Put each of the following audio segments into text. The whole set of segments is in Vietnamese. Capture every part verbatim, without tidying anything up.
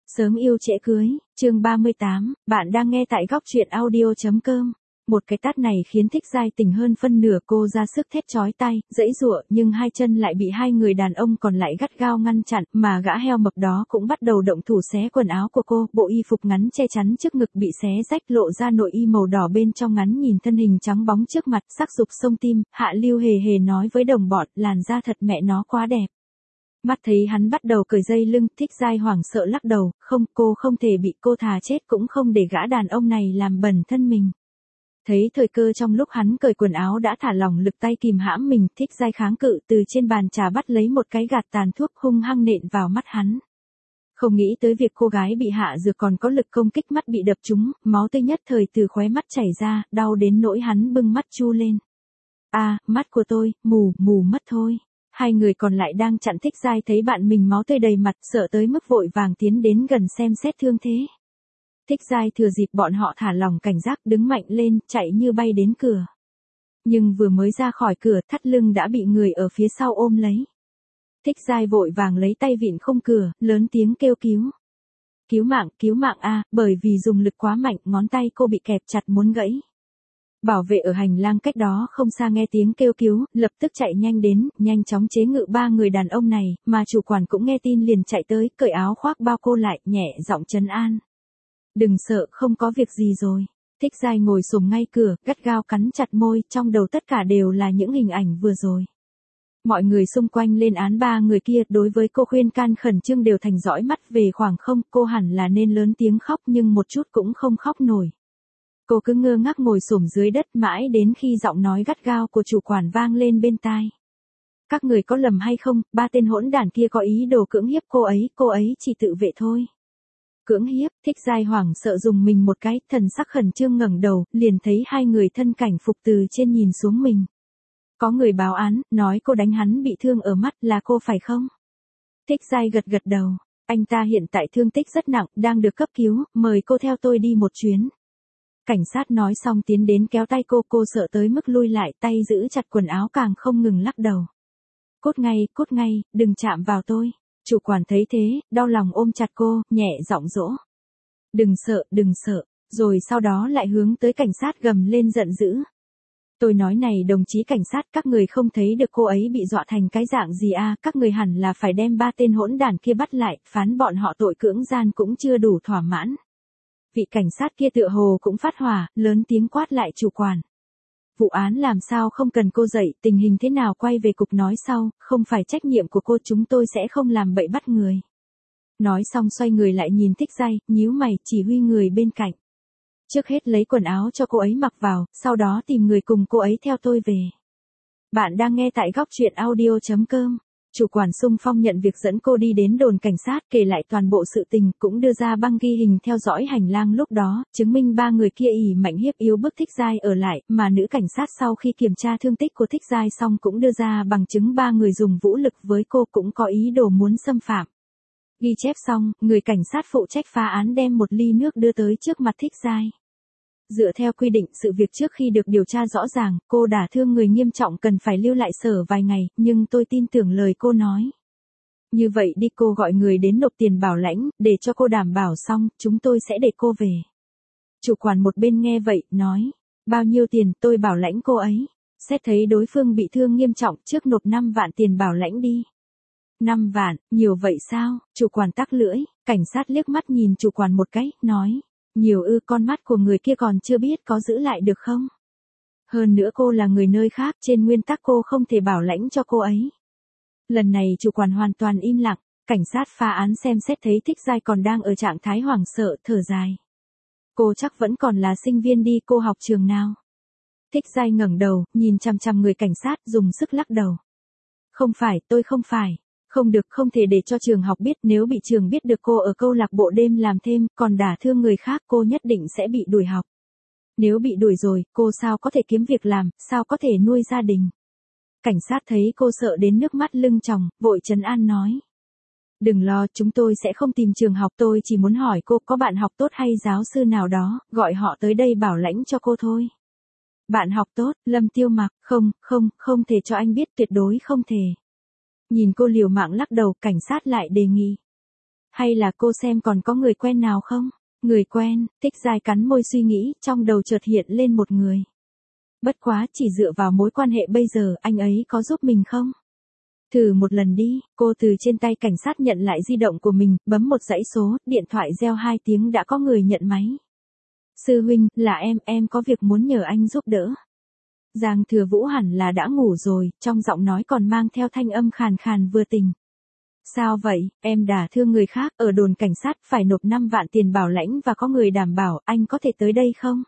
Sớm yêu trễ cưới, chương ba mươi tám, bạn đang nghe tại góc truyện audio.com. Một cái tát này khiến Thích Giai tỉnh hơn phân nửa, cô ra sức thét chói tay, giãy giụa, nhưng hai chân lại bị hai người đàn ông còn lại gắt gao ngăn chặn, mà gã heo mập đó cũng bắt đầu động thủ xé quần áo của cô, bộ y phục ngắn che chắn trước ngực bị xé rách, lộ ra nội y màu đỏ bên trong ngắn nhìn thân hình trắng bóng trước mặt, sắc dục sông tim. Hạ Lưu hề hề nói với đồng bọn, làn da thật mẹ nó quá đẹp. Mắt thấy hắn bắt đầu cởi dây lưng, Thích Giai hoảng sợ lắc đầu, không, cô không thể bị, cô thà chết cũng không để gã đàn ông này làm bẩn thân mình. Thấy thời cơ trong lúc hắn cởi quần áo đã thả lỏng lực tay kìm hãm mình, Thích Giai kháng cự, từ trên bàn trà bắt lấy một cái gạt tàn thuốc hung hăng nện vào mắt hắn. Không nghĩ tới việc cô gái bị hạ dược còn có lực công kích, mắt bị đập trúng, máu tươi nhất thời từ khóe mắt chảy ra, đau đến nỗi hắn bưng mắt chu lên. A, à, mắt của tôi, mù, mù mất thôi. Hai người còn lại đang chặn Thích Giai thấy bạn mình máu tươi đầy mặt, sợ tới mức vội vàng tiến đến gần xem xét thương thế. Thích Giai thừa dịp bọn họ thả lỏng cảnh giác, đứng mạnh lên, chạy như bay đến cửa. Nhưng vừa mới ra khỏi cửa, thắt lưng đã bị người ở phía sau ôm lấy. Thích Giai vội vàng lấy tay vịn khung cửa, lớn tiếng kêu cứu. Cứu mạng, cứu mạng a, bởi vì dùng lực quá mạnh, ngón tay cô bị kẹp chặt muốn gãy. Bảo vệ ở hành lang cách đó không xa nghe tiếng kêu cứu, lập tức chạy nhanh đến, nhanh chóng chế ngự ba người đàn ông này, mà chủ quản cũng nghe tin liền chạy tới, cởi áo khoác bao cô lại, nhẹ giọng trấn an. Đừng sợ, không có việc gì rồi. Thích Giai ngồi xổm ngay cửa, gắt gao cắn chặt môi, trong đầu tất cả đều là những hình ảnh vừa rồi. Mọi người xung quanh lên án ba người kia, đối với cô khuyên can khẩn trương đều thành dõi mắt về khoảng không, cô hẳn là nên lớn tiếng khóc nhưng một chút cũng không khóc nổi. Cô cứ ngơ ngác ngồi xổm dưới đất mãi đến khi giọng nói gắt gao của chủ quản vang lên bên tai. Các người có lầm hay không, ba tên hỗn đản kia có ý đồ cưỡng hiếp cô ấy, cô ấy chỉ tự vệ thôi. Cưỡng hiếp, Thích Giai hoảng sợ dùng mình một cái, thần sắc khẩn trương ngẩng đầu, liền thấy hai người thân cảnh phục từ trên nhìn xuống mình. Có người báo án, nói cô đánh hắn bị thương ở mắt, là cô phải không? Thích Giai gật gật đầu, anh ta hiện tại thương tích rất nặng, đang được cấp cứu, mời cô theo tôi đi một chuyến. Cảnh sát nói xong tiến đến kéo tay cô, cô sợ tới mức lui lại, tay giữ chặt quần áo càng không ngừng lắc đầu. Cút ngay, cút ngay, đừng chạm vào tôi. Chủ quản thấy thế, đau lòng ôm chặt cô, nhẹ giọng dỗ. Đừng sợ, đừng sợ, rồi sau đó lại hướng tới cảnh sát gầm lên giận dữ. Tôi nói này đồng chí cảnh sát, các người không thấy được cô ấy bị dọa thành cái dạng gì à, các người hẳn là phải đem ba tên hỗn đản kia bắt lại, phán bọn họ tội cưỡng gian cũng chưa đủ thỏa mãn. Vị cảnh sát kia tựa hồ cũng phát hỏa, lớn tiếng quát lại chủ quản. Vụ án làm sao không cần cô dạy, tình hình thế nào quay về cục nói sau, không phải trách nhiệm của cô, chúng tôi sẽ không làm bậy bắt người. Nói xong xoay người lại nhìn Thích Giai, nhíu mày, chỉ huy người bên cạnh. Trước hết lấy quần áo cho cô ấy mặc vào, sau đó tìm người cùng cô ấy theo tôi về. Bạn đang nghe tại góc truyện audio.com. Chủ quản xung phong nhận việc dẫn cô đi đến đồn cảnh sát, kể lại toàn bộ sự tình, cũng đưa ra băng ghi hình theo dõi hành lang lúc đó, chứng minh ba người kia ỷ mạnh hiếp yếu bức Thích Giai ở lại, mà nữ cảnh sát sau khi kiểm tra thương tích của Thích Giai xong cũng đưa ra bằng chứng ba người dùng vũ lực với cô cũng có ý đồ muốn xâm phạm. Ghi chép xong, người cảnh sát phụ trách phá án đem một ly nước đưa tới trước mặt Thích Giai. Dựa theo quy định, sự việc trước khi được điều tra rõ ràng, cô đả thương người nghiêm trọng cần phải lưu lại sở vài ngày, nhưng tôi tin tưởng lời cô nói. Như vậy đi, cô gọi người đến nộp tiền bảo lãnh, để cho cô đảm bảo xong, chúng tôi sẽ để cô về. Chủ quản một bên nghe vậy, nói, bao nhiêu tiền, tôi bảo lãnh cô ấy. Xét thấy đối phương bị thương nghiêm trọng, trước nộp năm vạn tiền bảo lãnh đi. năm vạn, nhiều vậy sao? Chủ quản tắc lưỡi, cảnh sát liếc mắt nhìn chủ quản một cái, nói. Nhiều ư, con mắt của người kia còn chưa biết có giữ lại được không? Hơn nữa cô là người nơi khác, trên nguyên tắc cô không thể bảo lãnh cho cô ấy. Lần này chủ quản hoàn toàn im lặng, cảnh sát phá án xem xét thấy Thích Giai còn đang ở trạng thái hoảng sợ, thở dài. Cô chắc vẫn còn là sinh viên đi, cô học trường nào? Thích Giai ngẩng đầu, nhìn chằm chằm người cảnh sát, dùng sức lắc đầu. Không phải, tôi không phải. Không được, không thể để cho trường học biết, nếu bị trường biết được cô ở câu lạc bộ đêm làm thêm, còn đả thương người khác, cô nhất định sẽ bị đuổi học. Nếu bị đuổi rồi, cô sao có thể kiếm việc làm, sao có thể nuôi gia đình. Cảnh sát thấy cô sợ đến nước mắt lưng tròng, vội trấn an nói. Đừng lo, chúng tôi sẽ không tìm trường học, tôi chỉ muốn hỏi cô có bạn học tốt hay giáo sư nào đó, gọi họ tới đây bảo lãnh cho cô thôi. Bạn học tốt, Lâm Tiêu Mặc, không, không, không thể cho anh biết, tuyệt đối không thể. Nhìn cô liều mạng lắc đầu, cảnh sát lại đề nghị. Hay là cô xem còn có người quen nào không? Người quen, Thích Giai cắn môi suy nghĩ, trong đầu chợt hiện lên một người. Bất quá, chỉ dựa vào mối quan hệ bây giờ, anh ấy có giúp mình không? Thử một lần đi, cô từ trên tay cảnh sát nhận lại di động của mình, bấm một dãy số, điện thoại reo hai tiếng đã có người nhận máy. Sư huynh, là em, em có việc muốn nhờ anh giúp đỡ. Giang Thừa Vũ hẳn là đã ngủ rồi, trong giọng nói còn mang theo thanh âm khàn khàn vừa tỉnh. Sao vậy, em đả thương người khác, ở đồn cảnh sát phải nộp năm vạn tiền bảo lãnh và có người đảm bảo, anh có thể tới đây không?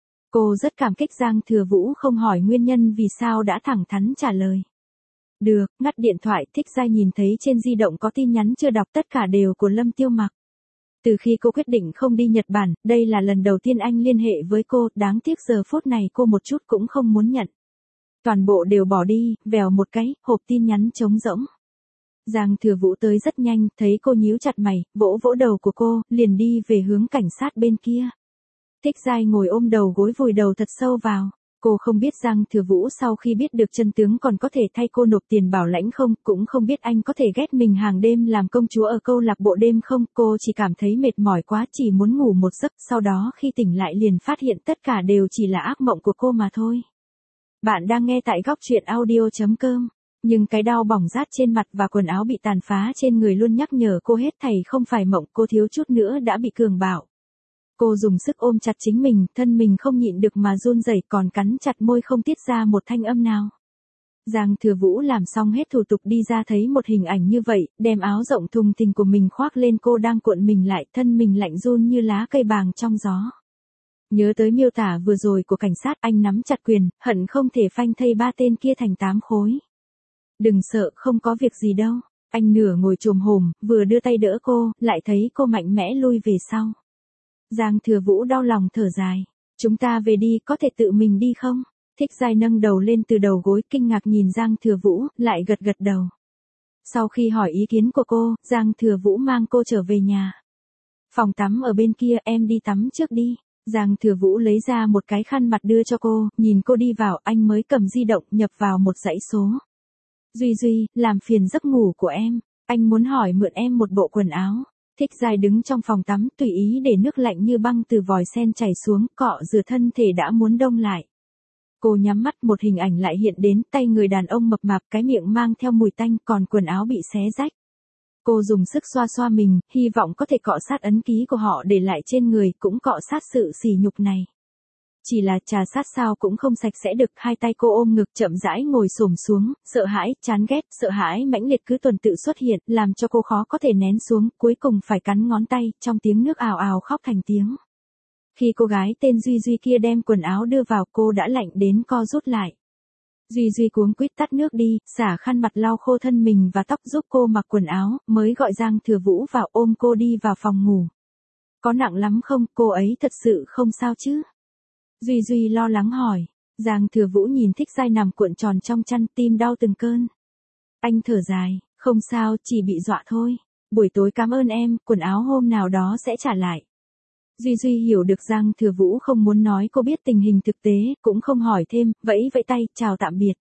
Cô rất cảm kích Giang Thừa Vũ không hỏi nguyên nhân vì sao đã thẳng thắn trả lời. Được, ngắt điện thoại, Thích Giai nhìn thấy trên di động có tin nhắn chưa đọc, tất cả đều của Lâm Tiêu Mặc. Từ khi cô quyết định không đi Nhật Bản, đây là lần đầu tiên anh liên hệ với cô, đáng tiếc giờ phút này cô một chút cũng không muốn nhận. Toàn bộ đều bỏ đi, vèo một cái, hộp tin nhắn trống rỗng. Giang Thừa Vũ tới rất nhanh, thấy cô nhíu chặt mày, vỗ vỗ đầu của cô, liền đi về hướng cảnh sát bên kia. Thích Giai ngồi ôm đầu gối vùi đầu thật sâu vào. Cô không biết Giang Thừa Vũ sau khi biết được chân tướng còn có thể thay cô nộp tiền bảo lãnh không, cũng không biết anh có thể ghét mình hàng đêm làm công chúa ở câu lạc bộ đêm không, cô chỉ cảm thấy mệt mỏi quá, chỉ muốn ngủ một giấc, sau đó khi tỉnh lại liền phát hiện tất cả đều chỉ là ác mộng của cô mà thôi. Bạn đang nghe tại góc truyện audio chấm com, nhưng cái đau bỏng rát trên mặt và quần áo bị tàn phá trên người luôn nhắc nhở cô hết thảy không phải mộng, cô thiếu chút nữa đã bị cường bạo. Cô dùng sức ôm chặt chính mình, thân mình không nhịn được mà run rẩy, còn cắn chặt môi không tiết ra một thanh âm nào. Giang Thừa Vũ làm xong hết thủ tục đi ra thấy một hình ảnh như vậy, đem áo rộng thùng thình của mình khoác lên, cô đang cuộn mình lại, thân mình lạnh run như lá cây bàng trong gió. Nhớ tới miêu tả vừa rồi của cảnh sát, anh nắm chặt quyền, hận không thể phanh thây ba tên kia thành tám khối. Đừng sợ, không có việc gì đâu. Anh nửa ngồi chồm hổm, vừa đưa tay đỡ cô, lại thấy cô mạnh mẽ lui về sau. Giang Thừa Vũ đau lòng thở dài. Chúng ta về đi, có thể tự mình đi không? Thích Giai nâng đầu lên từ đầu gối, kinh ngạc nhìn Giang Thừa Vũ, lại gật gật đầu. Sau khi hỏi ý kiến của cô, Giang Thừa Vũ mang cô trở về nhà. Phòng tắm ở bên kia, em đi tắm trước đi. Giang Thừa Vũ lấy ra một cái khăn mặt đưa cho cô, nhìn cô đi vào, anh mới cầm di động nhập vào một dãy số. Duy Duy, làm phiền giấc ngủ của em, anh muốn hỏi mượn em một bộ quần áo. Thích Giai đứng trong phòng tắm tùy ý để nước lạnh như băng từ vòi sen chảy xuống, cọ rửa thân thể đã muốn đông lại. Cô nhắm mắt, một hình ảnh lại hiện đến, tay người đàn ông mập mạp, cái miệng mang theo mùi tanh, còn quần áo bị xé rách. Cô dùng sức xoa xoa mình, hy vọng có thể cọ sát ấn ký của họ để lại trên người, cũng cọ sát sự sỉ nhục này. Chỉ là trà sát sao cũng không sạch sẽ được, hai tay cô ôm ngực chậm rãi ngồi xổm xuống, sợ hãi, chán ghét, sợ hãi mãnh liệt cứ tuần tự xuất hiện, làm cho cô khó có thể nén xuống, cuối cùng phải cắn ngón tay, trong tiếng nước ào ào khóc thành tiếng. Khi cô gái tên Duy Duy kia đem quần áo đưa vào, cô đã lạnh đến co rút lại. Duy Duy cuống quýt tắt nước đi, xả khăn mặt lau khô thân mình và tóc giúp cô mặc quần áo, mới gọi Giang Thừa Vũ vào ôm cô đi vào phòng ngủ. Có nặng lắm không, cô ấy thật sự không sao chứ? Duy Duy lo lắng hỏi. Giang Thừa Vũ nhìn Thích Giai nằm cuộn tròn trong chăn, tim đau từng cơn. Anh thở dài, không sao, chỉ bị dọa thôi. Buổi tối cảm ơn em, quần áo hôm nào đó sẽ trả lại. Duy Duy hiểu được Giang Thừa Vũ không muốn nói cô biết tình hình thực tế, cũng không hỏi thêm, vẫy vẫy tay, chào tạm biệt.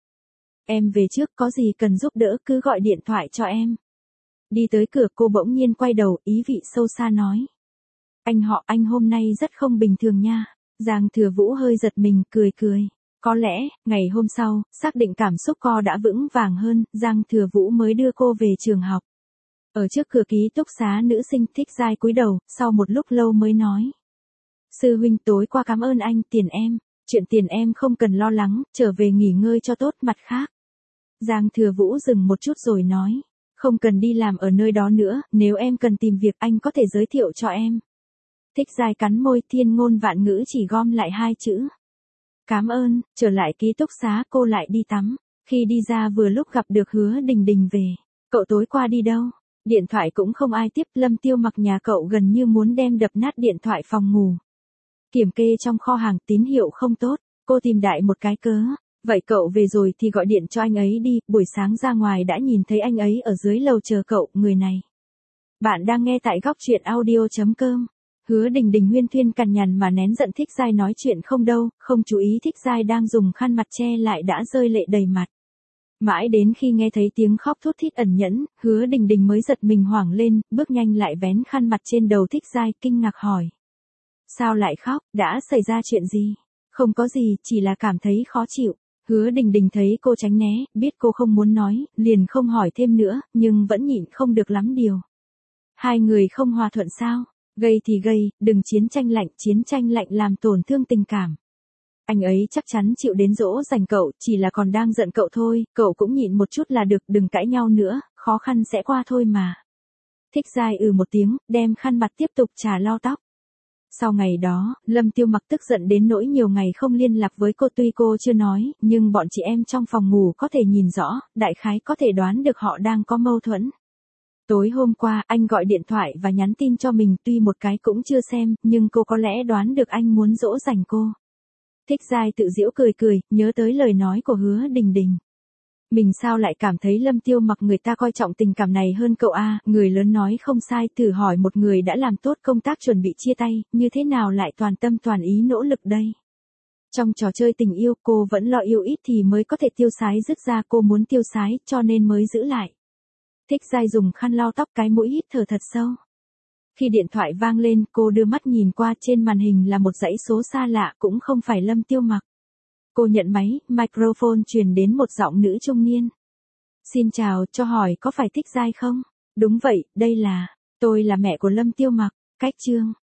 Em về trước, có gì cần giúp đỡ cứ gọi điện thoại cho em. Đi tới cửa cô bỗng nhiên quay đầu, ý vị sâu xa nói. Anh họ, anh hôm nay rất không bình thường nha. Giang Thừa Vũ hơi giật mình, cười cười. Có lẽ, ngày hôm sau, xác định cảm xúc cô đã vững vàng hơn, Giang Thừa Vũ mới đưa cô về trường học. Ở trước cửa ký túc xá nữ sinh, Thích Giai cúi đầu, sau một lúc lâu mới nói. Sư huynh tối qua cảm ơn anh, tiền em, chuyện tiền em không cần lo lắng, trở về nghỉ ngơi cho tốt, mặt khác. Giang Thừa Vũ dừng một chút rồi nói. Không cần đi làm ở nơi đó nữa, nếu em cần tìm việc anh có thể giới thiệu cho em. Thích Giai cắn môi, thiên ngôn vạn ngữ chỉ gom lại hai chữ. Cảm ơn, trở lại ký túc xá cô lại đi tắm. Khi đi ra vừa lúc gặp được Hứa Đình Đình về. Cậu tối qua đi đâu? Điện thoại cũng không ai tiếp, Lâm Tiêu Mặc nhà cậu gần như muốn đem đập nát điện thoại phòng ngủ. Kiểm kê trong kho hàng, tín hiệu không tốt, cô tìm đại một cái cớ. Vậy cậu về rồi thì gọi điện cho anh ấy đi, buổi sáng ra ngoài đã nhìn thấy anh ấy ở dưới lầu chờ cậu, người này. Bạn đang nghe tại góc truyện audio chấm com. Hứa Đình Đình huyên thuyên cằn nhằn mà nén giận Thích Giai nói chuyện không đâu, không chú ý Thích Giai đang dùng khăn mặt che lại đã rơi lệ đầy mặt. Mãi đến khi nghe thấy tiếng khóc thút thít ẩn nhẫn, Hứa Đình Đình mới giật mình hoảng lên, bước nhanh lại vén khăn mặt trên đầu Thích Giai, kinh ngạc hỏi. Sao lại khóc, đã xảy ra chuyện gì? Không có gì, chỉ là cảm thấy khó chịu. Hứa Đình Đình thấy cô tránh né, biết cô không muốn nói, liền không hỏi thêm nữa, nhưng vẫn nhịn không được lắm điều. Hai người không hòa thuận sao? Gây thì gây, đừng chiến tranh lạnh, chiến tranh lạnh làm tổn thương tình cảm. Anh ấy chắc chắn chịu đến dỗ dành cậu, chỉ là còn đang giận cậu thôi, cậu cũng nhịn một chút là được, đừng cãi nhau nữa, khó khăn sẽ qua thôi mà. Thích Giai ừ một tiếng, đem khăn mặt tiếp tục chà lau tóc. Sau ngày đó, Lâm Tiêu Mặc tức giận đến nỗi nhiều ngày không liên lạc với cô, tuy cô chưa nói, nhưng bọn chị em trong phòng ngủ có thể nhìn rõ, đại khái có thể đoán được họ đang có mâu thuẫn. Tối hôm qua, anh gọi điện thoại và nhắn tin cho mình, tuy một cái cũng chưa xem, nhưng cô có lẽ đoán được anh muốn dỗ dành cô. Thích Giai tự giễu cười cười, nhớ tới lời nói của Hứa Đình Đình. Mình sao lại cảm thấy Lâm Tiêu Mặc người ta coi trọng tình cảm này hơn cậu a, người lớn nói không sai, thử hỏi một người đã làm tốt công tác chuẩn bị chia tay, như thế nào lại toàn tâm toàn ý nỗ lực đây. Trong trò chơi tình yêu, cô vẫn lo yêu ít thì mới có thể tiêu sái dứt ra, cô muốn tiêu sái, cho nên mới giữ lại. Thích Giai dùng khăn lau tóc, cái mũi hít thở thật sâu. Khi điện thoại vang lên, cô đưa mắt nhìn qua, trên màn hình là một dãy số xa lạ, cũng không phải Lâm Tiêu Mặc. Cô nhận máy, microphone truyền đến một giọng nữ trung niên. Xin chào, cho hỏi có phải Thích Giai không? Đúng vậy, đây là, tôi là mẹ của Lâm Tiêu Mặc. Cách chương.